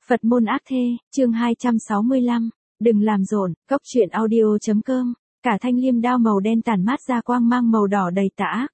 Phật môn ác thê, chương 265, đừng làm rộn, cốc truyện audio.com, cả thanh liêm đao màu đen tản mát ra quang mang màu đỏ đầy tà ác.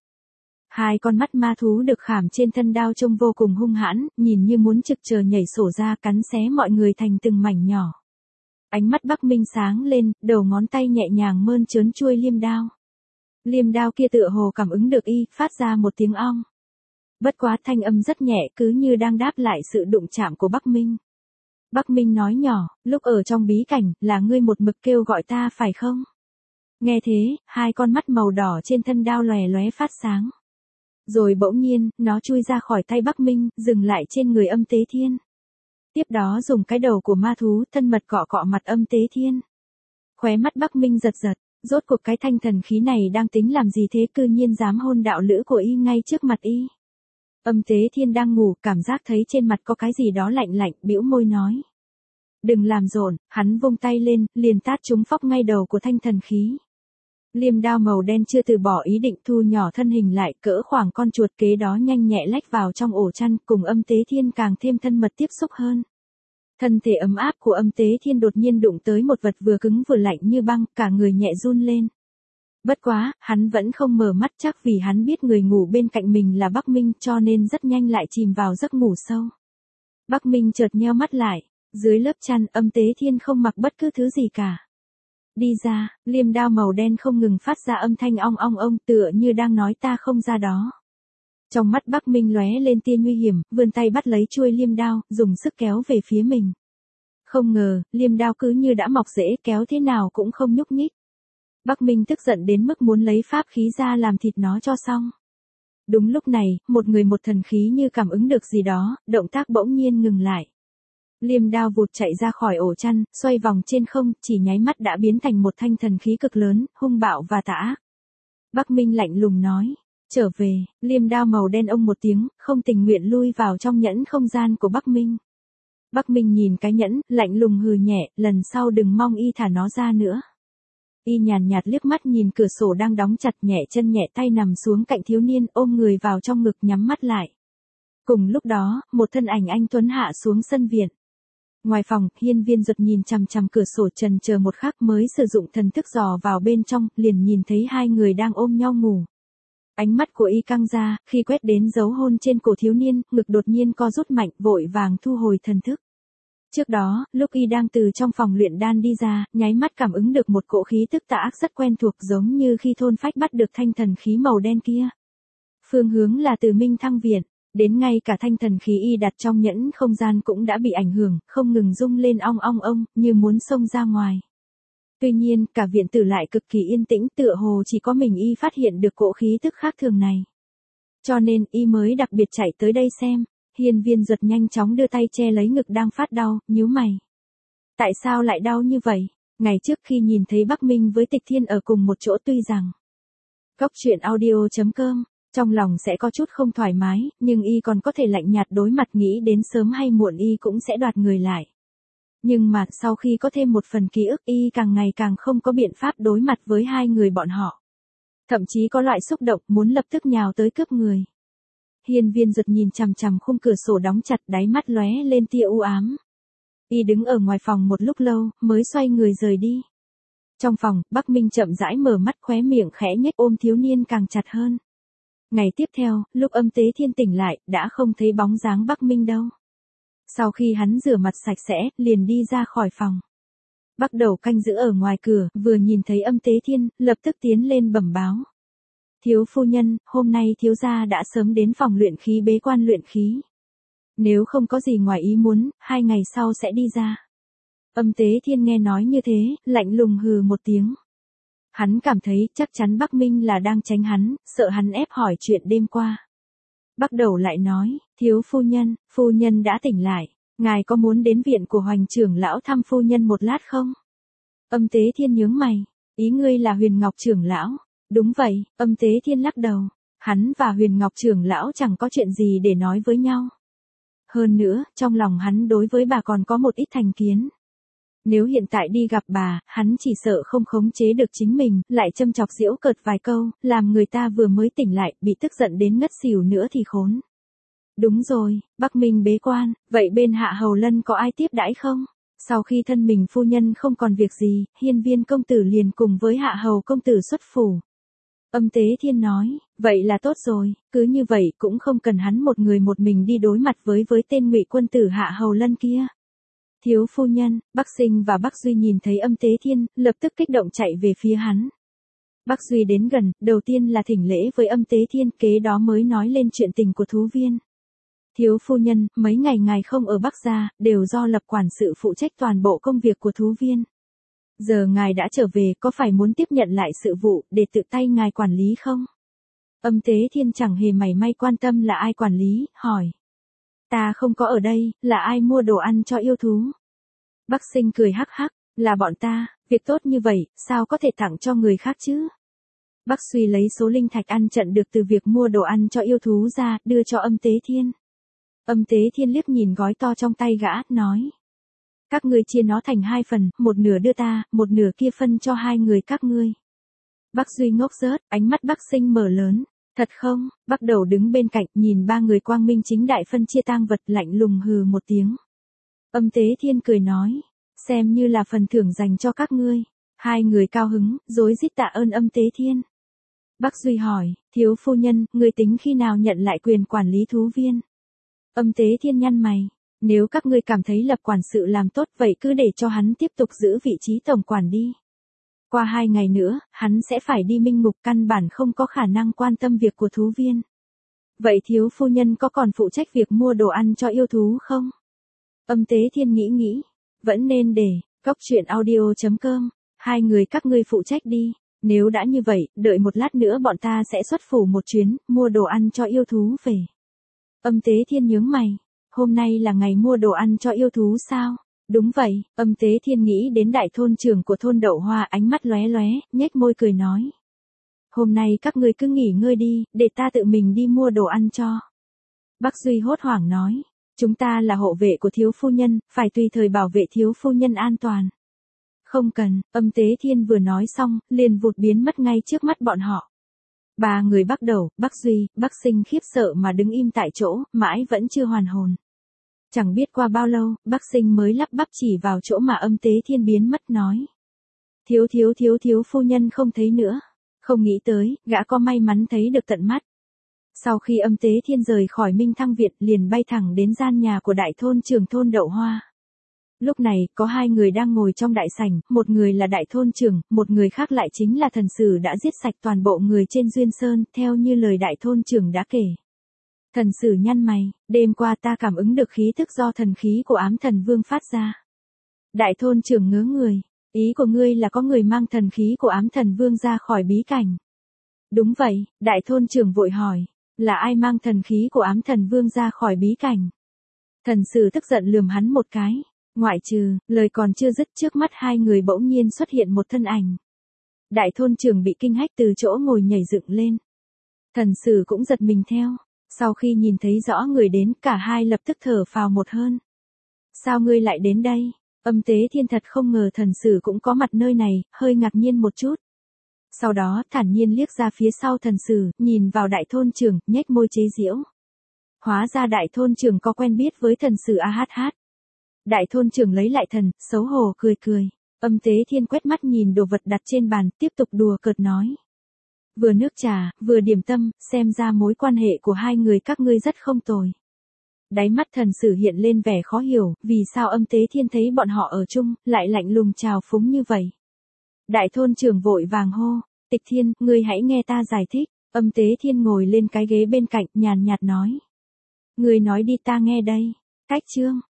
Hai con mắt ma thú được khảm trên thân đao trông vô cùng hung hãn, nhìn như muốn trực chờ nhảy sổ ra cắn xé mọi người thành từng mảnh nhỏ. Ánh mắt Bắc Minh sáng lên, đầu ngón tay nhẹ nhàng mơn trớn chuôi liêm đao. Liêm đao kia tựa hồ cảm ứng được y, phát ra một tiếng ong. Bất quá thanh âm rất nhẹ cứ như đang đáp lại sự đụng chạm của Bắc Minh. Bắc Minh nói nhỏ, lúc ở trong bí cảnh, là ngươi một mực kêu gọi ta phải không? Nghe thế, hai con mắt màu đỏ trên thân đao lòe lóe phát sáng. Rồi bỗng nhiên, nó chui ra khỏi tay Bắc Minh, dừng lại trên người Âm Tế Thiên. Tiếp đó dùng cái đầu của ma thú thân mật cọ cọ mặt Âm Tế Thiên. Khóe mắt Bắc Minh giật giật, rốt cuộc cái thanh thần khí này đang tính làm gì thế, cư nhiên dám hôn đạo lữ của y ngay trước mặt y. Âm Tế Thiên đang ngủ, cảm giác thấy trên mặt có cái gì đó lạnh lạnh, bĩu môi nói. Đừng làm rộn, hắn vung tay lên, liền tát trúng phóc ngay đầu của thanh thần khí. Liêm đao màu đen chưa từ bỏ ý định thu nhỏ thân hình lại, cỡ khoảng con chuột kế đó nhanh nhẹ lách vào trong ổ chăn, cùng Âm Tế Thiên càng thêm thân mật tiếp xúc hơn. Thân thể ấm áp của Âm Tế Thiên đột nhiên đụng tới một vật vừa cứng vừa lạnh như băng, cả người nhẹ run lên. Bất quá, hắn vẫn không mở mắt, chắc vì hắn biết người ngủ bên cạnh mình là Bắc Minh, cho nên rất nhanh lại chìm vào giấc ngủ sâu. Bắc Minh chợt nheo mắt lại, dưới lớp chăn Âm Tế Thiên không mặc bất cứ thứ gì cả. Đi ra, liêm đao màu đen không ngừng phát ra âm thanh ong ong ong, tựa như đang nói ta không ra đó. Trong mắt Bắc Minh lóe lên tia nguy hiểm, vươn tay bắt lấy chuôi liêm đao, dùng sức kéo về phía mình. Không ngờ, liêm đao cứ như đã mọc rễ, kéo thế nào cũng không nhúc nhích. Bắc Minh tức giận đến mức muốn lấy pháp khí ra làm thịt nó cho xong. Đúng lúc này, một người một thần khí như cảm ứng được gì đó, động tác bỗng nhiên ngừng lại. Liêm đao vụt chạy ra khỏi ổ chăn, xoay vòng trên không, chỉ nháy mắt đã biến thành một thanh thần khí cực lớn, hung bạo và tà ác. Bắc Minh lạnh lùng nói, trở về, liêm đao màu đen ông một tiếng, không tình nguyện lui vào trong nhẫn không gian của Bắc Minh. Bắc Minh nhìn cái nhẫn, lạnh lùng hừ nhẹ, lần sau đừng mong y thả nó ra nữa. Y nhàn nhạt liếc mắt nhìn cửa sổ đang đóng chặt, nhẹ chân nhẹ tay nằm xuống cạnh thiếu niên, ôm người vào trong ngực nhắm mắt lại. Cùng lúc đó, một thân ảnh anh tuấn hạ xuống sân viện. Ngoài phòng, Hiên Viên Duật nhìn chằm chằm cửa sổ trần chờ một khắc mới sử dụng thần thức dò vào bên trong, liền nhìn thấy hai người đang ôm nhau ngủ. Ánh mắt của y căng ra, khi quét đến dấu hôn trên cổ thiếu niên, ngực đột nhiên co rút mạnh, vội vàng thu hồi thần thức. Trước đó, lúc y đang từ trong phòng luyện đan đi ra, nháy mắt cảm ứng được một cỗ khí tức tà ác rất quen thuộc, giống như khi thôn phách bắt được thanh thần khí màu đen kia. Phương hướng là từ Minh Thăng Viện. Đến ngay cả thanh thần khí y đặt trong nhẫn không gian cũng đã bị ảnh hưởng, không ngừng rung lên ong ong ong, như muốn xông ra ngoài. Tuy nhiên, cả viện tử lại cực kỳ yên tĩnh, tựa hồ chỉ có mình y phát hiện được cỗ khí tức khác thường này. Cho nên, y mới đặc biệt chạy tới đây xem. Hiên Viên Duật nhanh chóng đưa tay che lấy ngực đang phát đau, nhíu mày. Tại sao lại đau như vậy? Ngày trước khi nhìn thấy Bắc Minh với Tịch Thiên ở cùng một chỗ, tuy rằng cốc truyện audio.com trong lòng sẽ có chút không thoải mái, nhưng y còn có thể lạnh nhạt đối mặt, nghĩ đến sớm hay muộn y cũng sẽ đoạt người lại. Nhưng mà, sau khi có thêm một phần ký ức, y càng ngày càng không có biện pháp đối mặt với hai người bọn họ. Thậm chí có loại xúc động muốn lập tức nhào tới cướp người. Hiên Viên Duật nhìn chằm chằm khung cửa sổ đóng chặt, đáy mắt lóe lên tia u ám. Y đứng ở ngoài phòng một lúc lâu, mới xoay người rời đi. Trong phòng, Bắc Minh chậm rãi mở mắt, khóe miệng khẽ nhếch, ôm thiếu niên càng chặt hơn. Ngày tiếp theo, lúc Âm Tế Thiên tỉnh lại, đã không thấy bóng dáng Bắc Minh đâu. Sau khi hắn rửa mặt sạch sẽ, liền đi ra khỏi phòng. Bắt đầu canh giữ ở ngoài cửa, vừa nhìn thấy Âm Tế Thiên, lập tức tiến lên bẩm báo. Thiếu phu nhân, hôm nay thiếu gia đã sớm đến phòng luyện khí bế quan luyện khí. Nếu không có gì ngoài ý muốn, 2 ngày sau sẽ đi ra. Âm Tế Thiên nghe nói như thế, lạnh lùng hừ một tiếng. Hắn cảm thấy chắc chắn Bắc Minh là đang tránh hắn, sợ hắn ép hỏi chuyện đêm qua. Bắt đầu lại nói, thiếu phu nhân đã tỉnh lại, ngài có muốn đến viện của Hoành trưởng lão thăm phu nhân một lát không? Âm Tế Thiên nhướng mày, ý ngươi là Huyền Ngọc trưởng lão? Đúng vậy, Âm Tế Thiên lắc đầu, hắn và Huyền Ngọc trưởng lão chẳng có chuyện gì để nói với nhau. Hơn nữa, trong lòng hắn đối với bà còn có một ít thành kiến. Nếu hiện tại đi gặp bà, hắn chỉ sợ không khống chế được chính mình, lại châm chọc giễu cợt vài câu, làm người ta vừa mới tỉnh lại, bị tức giận đến ngất xỉu nữa thì khốn. Đúng rồi, Bắc Minh bế quan, vậy bên Hạ Hầu Lân có ai tiếp đãi không? Sau khi thân mình phu nhân không còn việc gì, Hiên Viên công tử liền cùng với Hạ Hầu công tử xuất phủ. Âm Tế Thiên nói, vậy là tốt rồi, cứ như vậy cũng không cần hắn một người một mình đi đối mặt với tên Ngụy quân tử Hạ Hầu Lân kia. Thiếu phu nhân, Bắc Sinh và Bắc Duy nhìn thấy Âm Tế Thiên, lập tức kích động chạy về phía hắn. Bắc Duy đến gần, đầu tiên là thỉnh lễ với Âm Tế Thiên, kế đó mới nói lên chuyện tình của thú viên. Thiếu phu nhân, mấy ngày ngài không ở Bắc gia, đều do Lập quản sự phụ trách toàn bộ công việc của thú viên. Giờ ngài đã trở về, có phải muốn tiếp nhận lại sự vụ, để tự tay ngài quản lý không? Âm Tế Thiên chẳng hề mảy may quan tâm là ai quản lý, hỏi. Ta không có ở đây, là ai mua đồ ăn cho yêu thú? Bắc Sinh cười hắc hắc, là bọn ta, việc tốt như vậy, sao có thể tặng cho người khác chứ? Bắc Suy lấy số linh thạch ăn trận được từ việc mua đồ ăn cho yêu thú ra, đưa cho Âm Tế Thiên. Âm Tế Thiên liếc nhìn gói to trong tay gã, nói. Các ngươi chia nó thành 2 phần, một nửa đưa ta, một nửa kia phân cho 2 người các ngươi. Bắc Duy ngốc rớt, ánh mắt Bắc Sinh mở lớn. Thật không? Bắc Đầu đứng bên cạnh, nhìn 3 người quang minh chính đại phân chia tang vật, lạnh lùng hừ một tiếng. Âm Tế Thiên cười nói. Xem như là phần thưởng dành cho các ngươi. 2 người cao hứng, rối rít tạ ơn Âm Tế Thiên. Bắc Duy hỏi, thiếu phu nhân, người tính khi nào nhận lại quyền quản lý thú viên? Âm Tế Thiên nhăn mày. Nếu các ngươi cảm thấy Lập quản sự làm tốt, vậy cứ để cho hắn tiếp tục giữ vị trí tổng quản đi. Qua 2 ngày nữa, hắn sẽ phải đi minh ngục, căn bản không có khả năng quan tâm việc của thú viên. Vậy thiếu phu nhân có còn phụ trách việc mua đồ ăn cho yêu thú không? Âm Tế Thiên nghĩ, vẫn nên để, coctruyện.audio.com, 2 người các ngươi phụ trách đi. Nếu đã như vậy, đợi một lát nữa bọn ta sẽ xuất phủ một chuyến, mua đồ ăn cho yêu thú về. Âm Tế Thiên nhướng mày. Hôm nay là ngày mua đồ ăn cho yêu thú sao? Đúng vậy, Âm Tế Thiên nghĩ đến đại thôn trưởng của thôn Đậu Hoa, ánh mắt lóe lóe, nhếch môi cười nói. Hôm nay các ngươi cứ nghỉ ngơi đi, để ta tự mình đi mua đồ ăn cho. Bắc Duy hốt hoảng nói, chúng ta là hộ vệ của thiếu phu nhân, phải tùy thời bảo vệ thiếu phu nhân an toàn. Không cần, Âm Tế Thiên vừa nói xong, liền vụt biến mất ngay trước mắt bọn họ. 3 người Bắc Đầu, Bắc Duy, Bắc Sinh khiếp sợ mà đứng im tại chỗ, mãi vẫn chưa hoàn hồn. Chẳng biết qua bao lâu, Bắc Sinh mới lắp bắp chỉ vào chỗ mà Âm Tế Thiên biến mất nói. Thiếu phu nhân không thấy nữa. Không nghĩ tới, gã có may mắn thấy được tận mắt. Sau khi Âm Tế Thiên rời khỏi Minh Thăng Viện, liền bay thẳng đến gian nhà của đại thôn trưởng thôn Đậu Hoa. Lúc này, có 2 người đang ngồi trong đại sảnh, một người là đại thôn trưởng, một người khác lại chính là thần sử đã giết sạch toàn bộ người trên Duyên Sơn, theo như lời đại thôn trưởng đã kể. Thần sử nhăn mày, đêm qua ta cảm ứng được khí thức do thần khí của Ám Thần Vương phát ra. Đại thôn trưởng ngớ người, ý của ngươi là có người mang thần khí của Ám Thần Vương ra khỏi bí cảnh. Đúng vậy, đại thôn trưởng vội hỏi, là ai mang thần khí của Ám Thần Vương ra khỏi bí cảnh? Thần sử tức giận lườm hắn một cái, ngoại trừ, lời còn chưa dứt, trước mắt 2 người bỗng nhiên xuất hiện một thân ảnh. Đại thôn trưởng bị kinh hách từ chỗ ngồi nhảy dựng lên. Thần sử cũng giật mình theo. Sau khi nhìn thấy rõ người đến, cả hai lập tức thở phào một hơi. Sao ngươi lại đến đây? Âm Tế Thiên thật không ngờ thần sử cũng có mặt nơi này, hơi ngạc nhiên một chút. Sau đó, thản nhiên liếc ra phía sau thần sử, nhìn vào đại thôn trưởng, nhếch môi chế giễu. Hóa ra đại thôn trưởng có quen biết với thần sử AHH. Đại thôn trưởng lấy lại thần, xấu hổ cười cười. Âm Tế Thiên quét mắt nhìn đồ vật đặt trên bàn, tiếp tục đùa cợt nói. Vừa nước trà, vừa điểm tâm, xem ra mối quan hệ của 2 người các ngươi rất không tồi. Đáy mắt thần sử hiện lên vẻ khó hiểu, vì sao Âm Tế Thiên thấy bọn họ ở chung, lại lạnh lùng chào phúng như vậy. Đại thôn trưởng vội vàng hô, Tịch Thiên, ngươi hãy nghe ta giải thích. Âm Tế Thiên ngồi lên cái ghế bên cạnh, nhàn nhạt nói. Ngươi nói đi ta nghe đây. Cách chương.